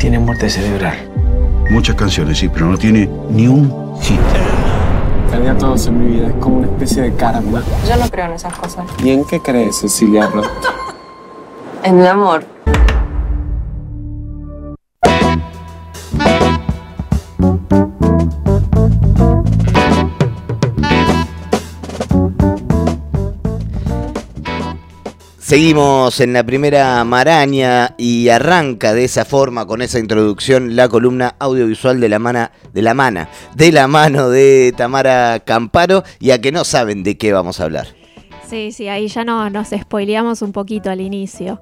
tiene muerte cerebral. Muchas canciones, sí, pero no tiene ni un hit. Perdí a todos en mi vida, es como una especie de karma. Yo no creo en esas cosas. ¿Y en qué crees, Cecilia Roth? En el amor. Seguimos en la primera maraña y arranca de esa forma, con esa introducción, la columna audiovisual de la mano de Tamara Camparo, y a que no saben de qué vamos a hablar. Sí, ahí ya nos spoileamos un poquito al inicio.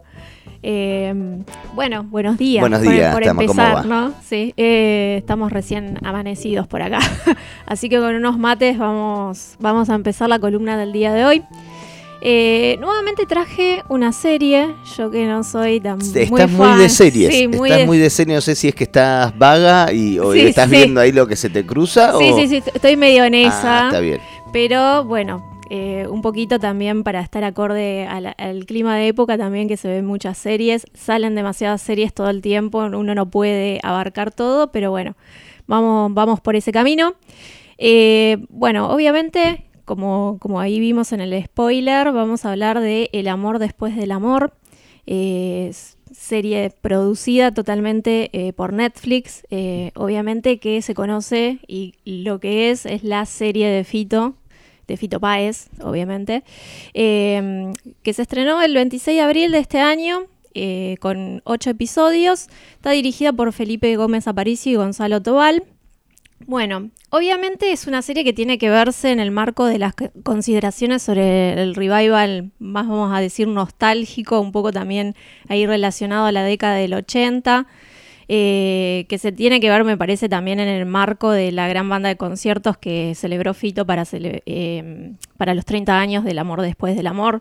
Bueno, buenos días. Buenos días, por Tama, empezar, ¿cómo va? ¿no? Sí, estamos recién amanecidos por acá. Así que con unos mates vamos a empezar la columna del día de hoy. Nuevamente traje una serie, yo que no soy tan Estás muy muy de series, sí, estás muy de series, no sé si es que estás vaga o sí, estás viendo ahí lo que se te cruza. Sí, estoy medio en esa. Está bien. Pero bueno, un poquito también para estar acorde al clima de época también, que se ven muchas series, salen demasiadas series todo el tiempo, uno no puede abarcar todo, pero bueno, vamos por ese camino. Bueno, obviamente, como ahí vimos en el spoiler, vamos a hablar de El amor después del amor, serie producida totalmente por Netflix, obviamente que se conoce y lo que es la serie de Fito Páez, obviamente, que se estrenó el 26 de abril de este año, con 8 episodios, está dirigida por Felipe Gómez Aparicio y Gonzalo Tobal. Bueno, obviamente es una serie que tiene que verse en el marco de las consideraciones sobre el revival, más vamos a decir nostálgico, un poco también ahí relacionado a la década del 80, que se tiene que ver, me parece, también en el marco de la gran banda de conciertos que celebró Fito para los 30 años del amor después del amor.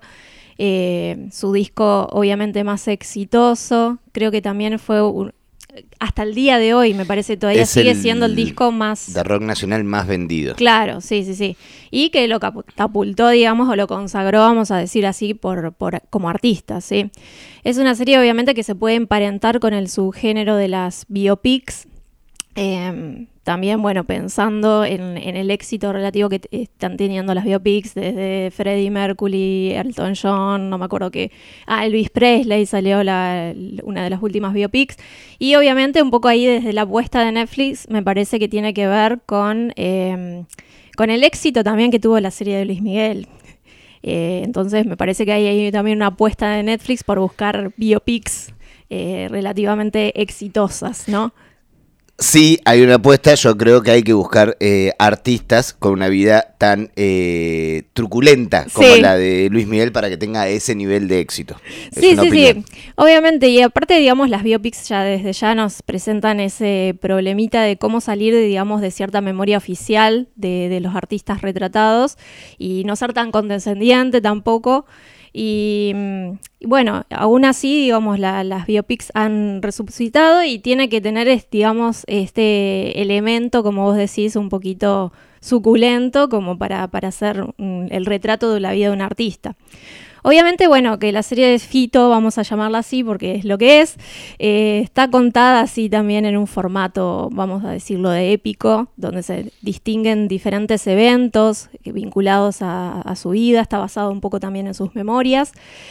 Su disco obviamente más exitoso, creo que también fue hasta el día de hoy, me parece, todavía sigue siendo el disco más de rock nacional más vendido. Claro, sí. Y que lo catapultó, digamos, o lo consagró, vamos a decir así, como artista, ¿sí? Es una serie, obviamente, que se puede emparentar con el subgénero de las biopics. También, bueno, pensando en el éxito relativo que están teniendo las biopics, desde Freddie Mercury, Elton John, no me acuerdo qué, Elvis Presley salió una de las últimas biopics, y obviamente un poco ahí desde la apuesta de Netflix me parece que tiene que ver con el éxito también que tuvo la serie de Luis Miguel. Entonces me parece que hay también una apuesta de Netflix por buscar biopics relativamente exitosas, ¿no? Sí, hay una apuesta. Yo creo que hay que buscar artistas con una vida tan truculenta como la de Luis Miguel para que tenga ese nivel de éxito. Sí. Obviamente, y aparte, digamos, las biopics desde ya nos presentan ese problemita de cómo salir, digamos, de cierta memoria oficial de los artistas retratados y no ser tan condescendiente tampoco. Y bueno, aún así, digamos, las biopics han resucitado y tiene que tener, digamos, este elemento, como vos decís, un poquito suculento, como para hacer el retrato de la vida de un artista. Obviamente, bueno, que la serie de Fito, vamos a llamarla así porque es lo que es, está contada así también en un formato, vamos a decirlo, de épico, donde se distinguen diferentes eventos vinculados a su vida, está basado un poco también en sus memorias,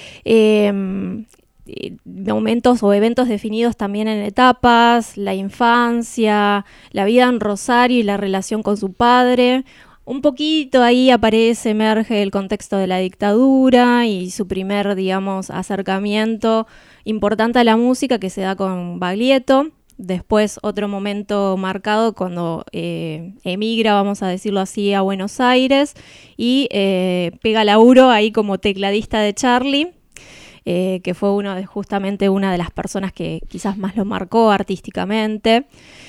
momentos o eventos definidos también en etapas, la infancia, la vida en Rosario y la relación con su padre. Un poquito ahí emerge el contexto de la dictadura y su primer, digamos, acercamiento importante a la música que se da con Baglietto. Después otro momento marcado cuando emigra, vamos a decirlo así, a Buenos Aires y pega laburo ahí como tecladista de Charlie, que fue justamente una de las personas que quizás más lo marcó artísticamente.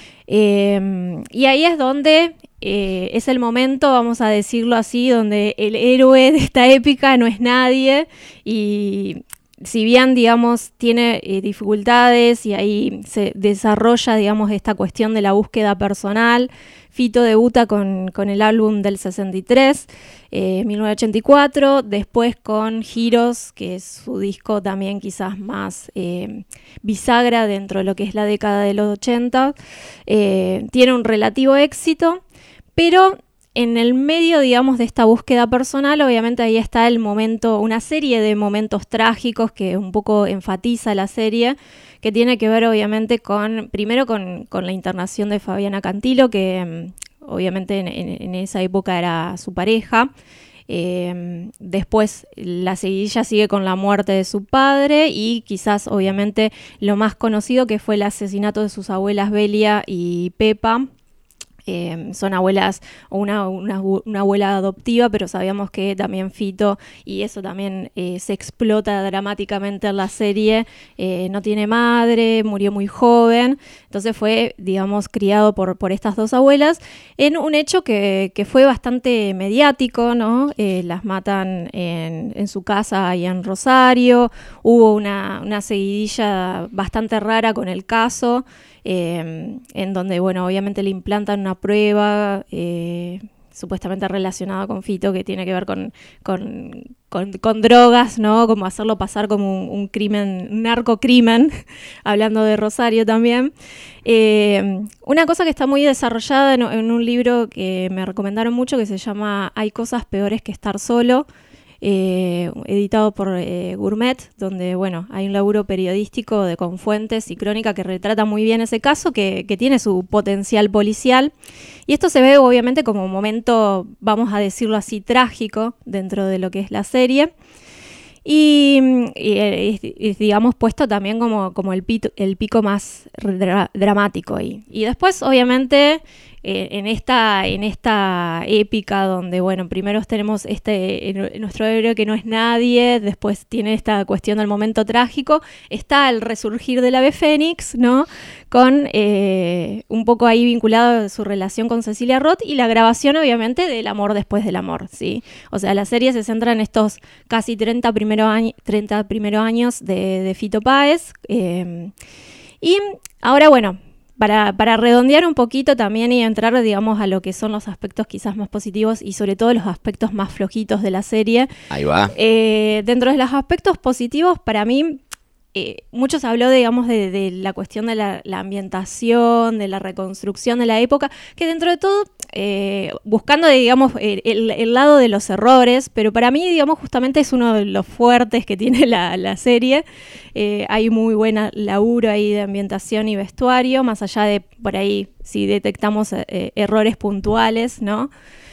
Y ahí es donde es el momento, vamos a decirlo así, donde el héroe de esta épica no es nadie y si bien, digamos, tiene dificultades y ahí se desarrolla, digamos, esta cuestión de la búsqueda personal, Fito debuta con el álbum del 63, 1984, después con Giros, que es su disco también quizás más bisagra dentro de lo que es la década de los 80. Tiene un relativo éxito, pero en el medio, digamos, de esta búsqueda personal, obviamente ahí está el momento, una serie de momentos trágicos que un poco enfatiza la serie, que tiene que ver obviamente primero con la internación de Fabiana Cantilo, que obviamente en esa época era su pareja. Después la seguidilla sigue con la muerte de su padre y quizás obviamente lo más conocido que fue el asesinato de sus abuelas Belia y Pepa. Son abuelas, o una abuela adoptiva, pero sabíamos que también Fito, y eso también se explota dramáticamente en la serie, no tiene madre, murió muy joven, entonces fue, digamos, criado por estas dos abuelas, en un hecho que fue bastante mediático, ¿no? Las matan en su casa ahí en Rosario, hubo una seguidilla bastante rara con el caso, en donde, bueno, obviamente le implantan una prueba supuestamente relacionada con Fito, que tiene que ver con drogas, ¿no? Como hacerlo pasar como un crimen, un narcocrimen, hablando de Rosario también. Una cosa que está muy desarrollada en un libro que me recomendaron mucho, que se llama Hay cosas peores que estar solo, editado por Gourmet, donde, bueno, hay un laburo periodístico con fuentes y crónica que retrata muy bien ese caso, que tiene su potencial policial. Y esto se ve obviamente como un momento, vamos a decirlo así, trágico dentro de lo que es la serie. Y digamos, puesto también como el pico más dramático ahí. Y después, obviamente, en esta épica donde, bueno, primero tenemos nuestro héroe que no es nadie, después tiene esta cuestión del momento trágico, está el resurgir del ave fénix, ¿no? Con un poco ahí vinculado a su relación con Cecilia Roth y la grabación, obviamente, del amor después del amor, ¿sí? O sea, la serie se centra en estos casi 30 primeros años de Fito Páez. Y ahora, bueno, para redondear un poquito también y entrar, digamos, a lo que son los aspectos quizás más positivos y sobre todo los aspectos más flojitos de la serie. Ahí va. Dentro de los aspectos positivos, para mí, mucho se habló, digamos, de la cuestión de la ambientación, de la reconstrucción de la época, que dentro de todo, buscando, digamos, el lado de los errores, pero para mí, digamos, justamente es uno de los fuertes que tiene la serie. Hay muy buena laburo ahí de ambientación y vestuario, más allá de, por ahí, si detectamos errores puntuales, ¿no?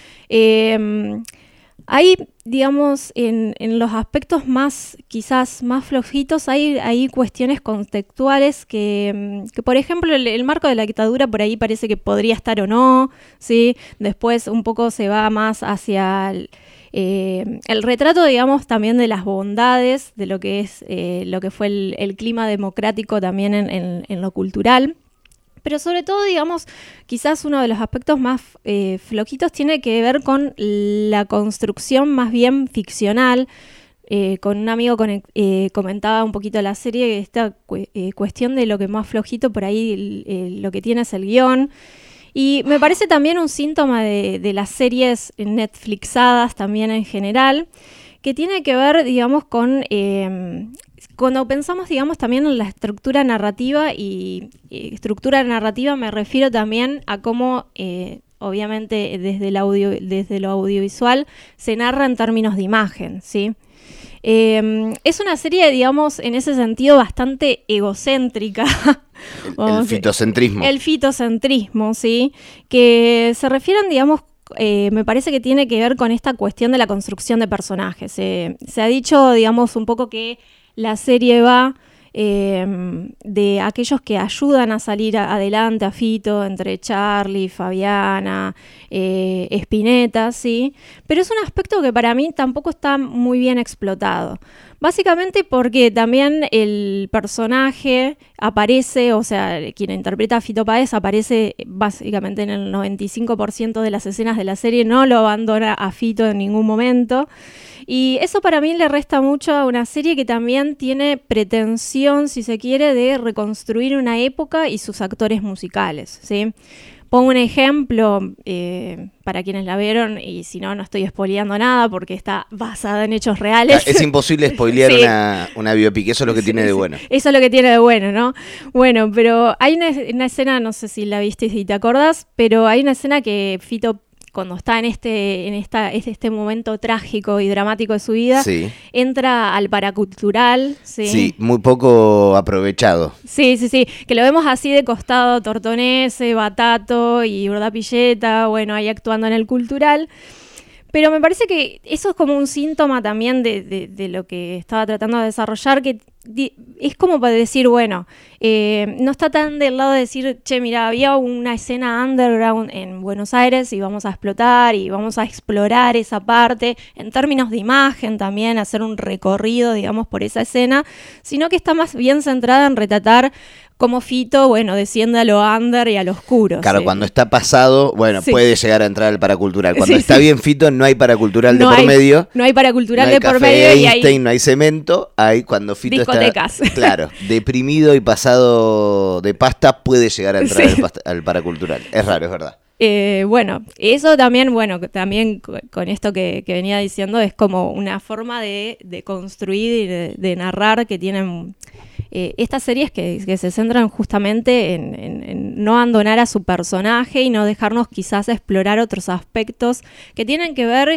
Hay, digamos, en los aspectos quizás más flojitos, hay cuestiones contextuales que por ejemplo, el marco de la dictadura por ahí parece que podría estar o no, ¿sí? Después un poco se va más hacia el retrato, digamos, también de las bondades de lo que es lo que fue el clima democrático también en lo cultural. Pero sobre todo, digamos, quizás uno de los aspectos más flojitos tiene que ver con la construcción más bien ficcional. Con un amigo comentaba un poquito la serie, esta cuestión de lo que más flojito por ahí lo que tiene es el guión. Y me parece también un síntoma de las series Netflixadas también en general, que tiene que ver, digamos, con... Cuando pensamos, digamos, también en la estructura narrativa, y estructura narrativa me refiero también a cómo, obviamente, desde lo audiovisual se narra en términos de imagen, ¿sí? Es una serie, digamos, en ese sentido bastante egocéntrica. El fitocentrismo. El fitocentrismo, ¿sí? Que se refieren, digamos, me parece que tiene que ver con esta cuestión de la construcción de personajes. Se ha dicho, digamos, un poco que la serie va de aquellos que ayudan a salir adelante a Fito, entre Charlie, Fabiana, Spinetta, ¿sí? Pero es un aspecto que para mí tampoco está muy bien explotado. Básicamente porque también el personaje aparece, o sea, quien interpreta a Fito Páez aparece básicamente en el 95% de las escenas de la serie, no lo abandona a Fito en ningún momento. Y eso para mí le resta mucho a una serie que también tiene pretensión, si se quiere, de reconstruir una época y sus actores musicales, ¿sí? Pongo un ejemplo para quienes la vieron, y si no, no estoy spoileando nada porque está basada en hechos reales. Es imposible spoilear Sí. una biopic, eso es lo que tiene de bueno. Eso es lo que tiene de bueno, ¿no? Bueno, pero hay una escena, no sé si la viste y si te acordás, pero hay una escena que Fito, cuando está en este momento trágico y dramático de su vida, Sí. entra al paracultural, ¿sí? Sí, muy poco aprovechado. Sí, que lo vemos así de costado, Tortonese, Batato y Urdapilleta, bueno, ahí actuando en el cultural. Pero me parece que eso es como un síntoma también de lo que estaba tratando de desarrollar, que es como para decir, bueno, no está tan del lado de decir, che, mira, había una escena underground en Buenos Aires y vamos a explotar y vamos a explorar esa parte, en términos de imagen también, hacer un recorrido, digamos, por esa escena, sino que está más bien centrada en retratar cómo Fito, bueno, desciende a lo under y a lo oscuro. Claro, ¿sí? cuando está pasado, bueno, Sí. puede llegar a entrar al paracultural. Cuando Sí, está sí. bien Fito, no hay paracultural No de por hay- medio. No hay paracultural No hay de por café medio y Einstein, hay... no hay cemento. Hay cuando Fito Discotecas. está, claro, deprimido y pasado de pasta, puede llegar a entrar Sí. al paracultural. Es raro, es verdad. Bueno, eso también, bueno, también con esto que venía diciendo, es como una forma de construir y de narrar que tienen estas series que se centran justamente en no abandonar a su personaje y no dejarnos quizás explorar otros aspectos que tienen que ver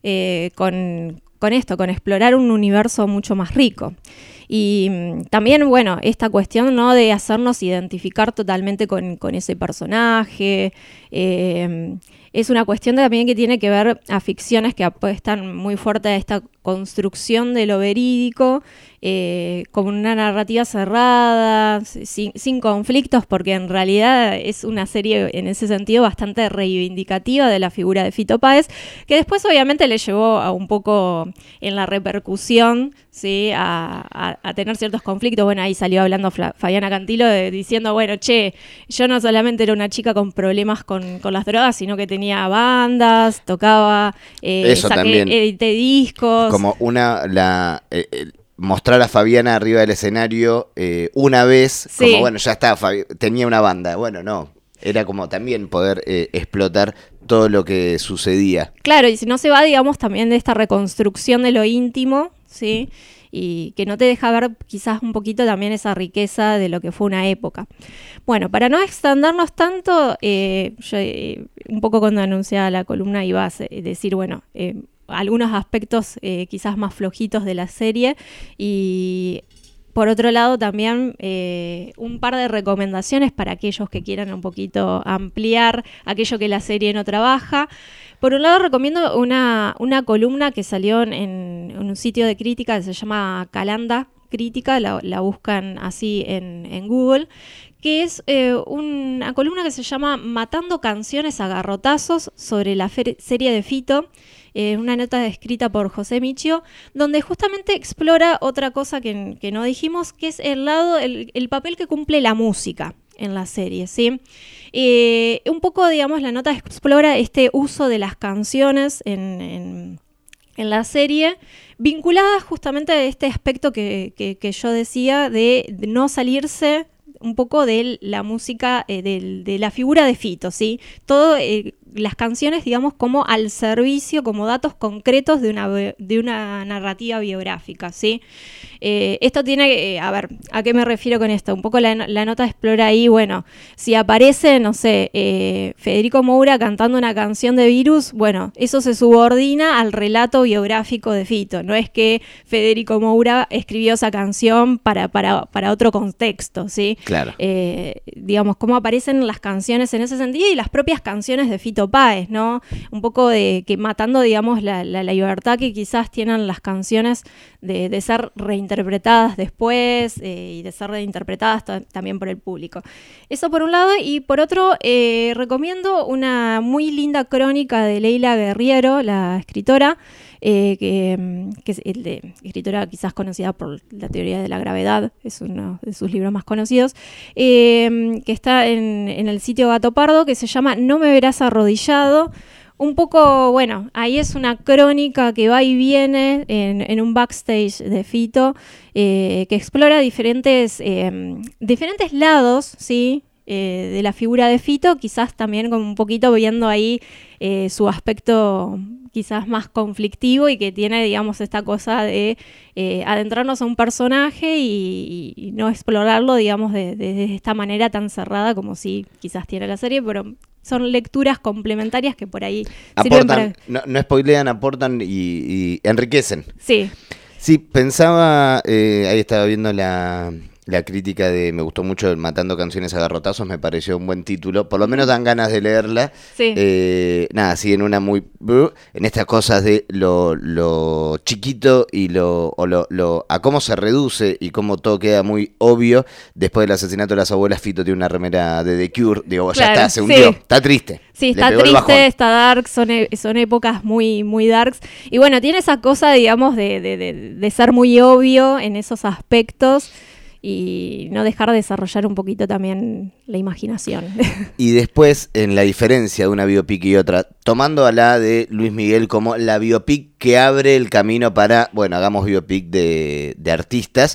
con esto, con explorar un universo mucho más rico. Y también, bueno, esta cuestión, ¿no?, de hacernos identificar totalmente con ese personaje. Es una cuestión también que tiene que ver a ficciones que apuestan muy fuerte a esta construcción de lo verídico, como una narrativa cerrada, sin conflictos, porque en realidad es una serie en ese sentido bastante reivindicativa de la figura de Fito Páez, que después obviamente le llevó a un poco en la repercusión, ¿sí?, a tener ciertos conflictos. Bueno, ahí salió hablando Fabiana Cantilo diciendo, bueno, che, yo no solamente era una chica con problemas con las drogas, sino que tenía bandas, tocaba, Eso también. edité discos. Como mostrar a Fabiana arriba del escenario una vez, Sí. como bueno, ya está, tenía una banda. Bueno, no, era como también poder explotar todo lo que sucedía. Claro, y si no se va, digamos, también de esta reconstrucción de lo íntimo, ¿sí?, y que no te deja ver quizás un poquito también esa riqueza de lo que fue una época. Bueno, para no extendernos tanto, yo un poco cuando anunciaba la columna iba a decir, bueno, algunos aspectos quizás más flojitos de la serie, y por otro lado también un par de recomendaciones para aquellos que quieran un poquito ampliar aquello que la serie no trabaja. Por un lado recomiendo una columna que salió en un sitio de crítica que se llama Calanda Crítica, la buscan así en Google, que es una columna que se llama Matando canciones a garrotazos sobre la serie de Fito, una nota escrita por José Michio, donde justamente explora otra cosa que no dijimos, que es el papel que cumple la música en la serie, ¿sí? Un poco, digamos, la nota explora este uso de las canciones en la serie, vinculadas justamente a este aspecto que yo decía de no salirse un poco de la música, de la figura de Fito, ¿sí? Todo, las canciones, digamos, como al servicio, como datos concretos de una narrativa biográfica, ¿sí? Esto tiene, a ver, ¿a qué me refiero con esto? Un poco la nota explora ahí, bueno, si aparece, no sé, Federico Moura cantando una canción de Virus, bueno, eso se subordina al relato biográfico de Fito. No es que Federico Moura escribió esa canción para otro contexto, ¿sí? Claro. Digamos, cómo aparecen las canciones en ese sentido y las propias canciones de Fito Páez, ¿no? Un poco de que matando, digamos, la libertad que quizás tienen las canciones de ser reinterpretadas después y de ser reinterpretadas también por el público. Eso por un lado, y por otro recomiendo una muy linda crónica de Leila Guerriero, la escritora, que es escritora quizás conocida por la teoría de la gravedad, es uno de sus libros más conocidos, que está en el sitio Gato Pardo, que se llama No me verás arrodillado. Un poco, bueno, ahí es una crónica que va y viene en un backstage de Fito, que explora diferentes lados, ¿sí? De la figura de Fito, quizás también como un poquito viendo ahí su aspecto quizás más conflictivo y que tiene, digamos, esta cosa de adentrarnos a un personaje y no explorarlo, digamos, de esta manera tan cerrada como sí quizás tiene la serie, pero son lecturas complementarias que por ahí aportan, no spoilean, aportan y enriquecen. Sí. Sí, pensaba, ahí estaba viendo la crítica de, me gustó mucho Matando canciones a garrotazos, me pareció un buen título, por lo menos dan ganas de leerla. Sí. Nada, sí, en una muy, en estas cosas de lo chiquito y a cómo se reduce y cómo todo queda muy obvio. Después del asesinato de las abuelas, Fito tiene una remera de The Cure, digo, claro, ya está, se hundió, sí. Está triste. Sí, está triste, está dark, son épocas muy, muy darks. Y bueno, tiene esa cosa, digamos, de ser muy obvio en esos aspectos y no dejar de desarrollar un poquito también la imaginación. Y después, en la diferencia de una biopic y otra, tomando a la de Luis Miguel como la biopic que abre el camino para, bueno, hagamos biopic de artistas,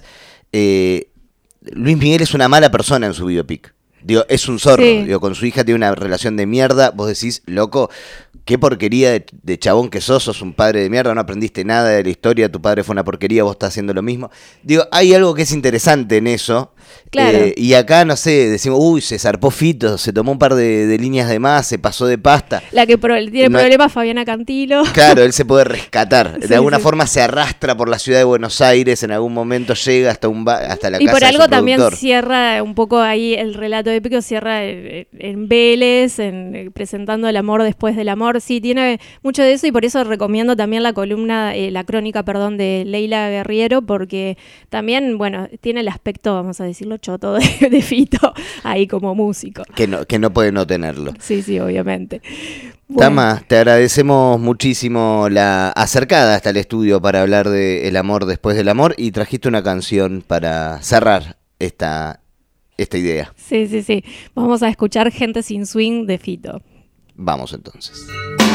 Luis Miguel es una mala persona en su biopic. Digo, es un zorro. Sí. Digo, con su hija tiene una relación de mierda. Vos decís, loco, qué porquería de chabón que sos un padre de mierda, no aprendiste nada de la historia, tu padre fue una porquería, vos estás haciendo lo mismo. Digo, hay algo que es interesante en eso. Claro. Y acá, no sé, decimos, uy, se zarpó Fito, se tomó un par de líneas de más, se pasó de pasta. La que tiene problemas Fabiana Cantilo. Claro, él se puede rescatar. Sí, de alguna forma se arrastra por la ciudad de Buenos Aires, en algún momento llega hasta la casa de su productor. Y por algo también cierra un poco ahí el relato épico, cierra en Vélez, presentando el amor después del amor. Sí, tiene mucho de eso y por eso recomiendo también la columna, la crónica, de Leila Guerriero, porque también, bueno, tiene el aspecto, vamos a decirlo, choto de Fito, ahí como músico. Que no puede no tenerlo. Sí, obviamente. Bueno. Tama, te agradecemos muchísimo la acercada hasta el estudio para hablar de el amor después del amor y trajiste una canción para cerrar esta idea. Sí. Vamos a escuchar Gente sin Swing de Fito. Vamos entonces.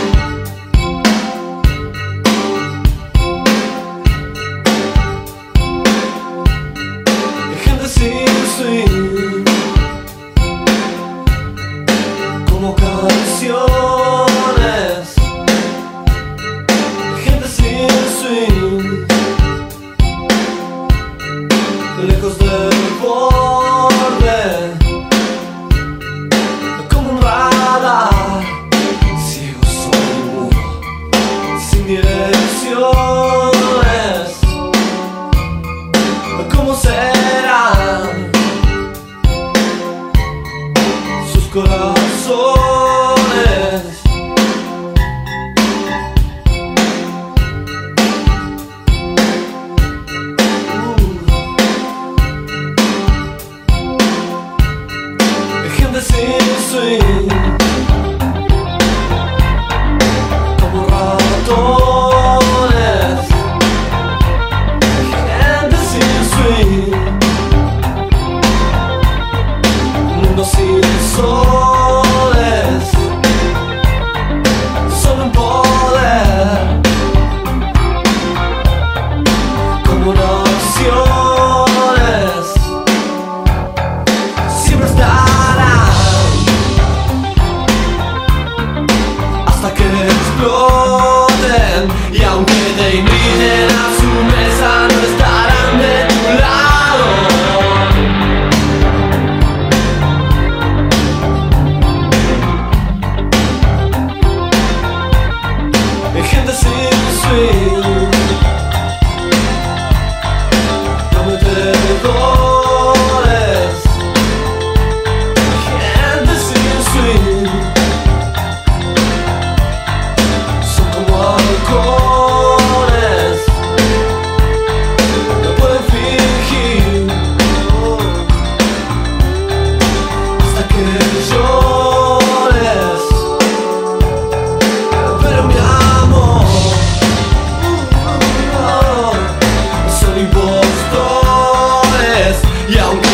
Gente sin swing, como canciones. Gente sin swing, lejos del borde, como un radar, ciego solo, sin direcciones. ¿Cómo serán sus corazones? Gente sin swing, como ratones. Gente sin swing, mundo sin sol. Y aunque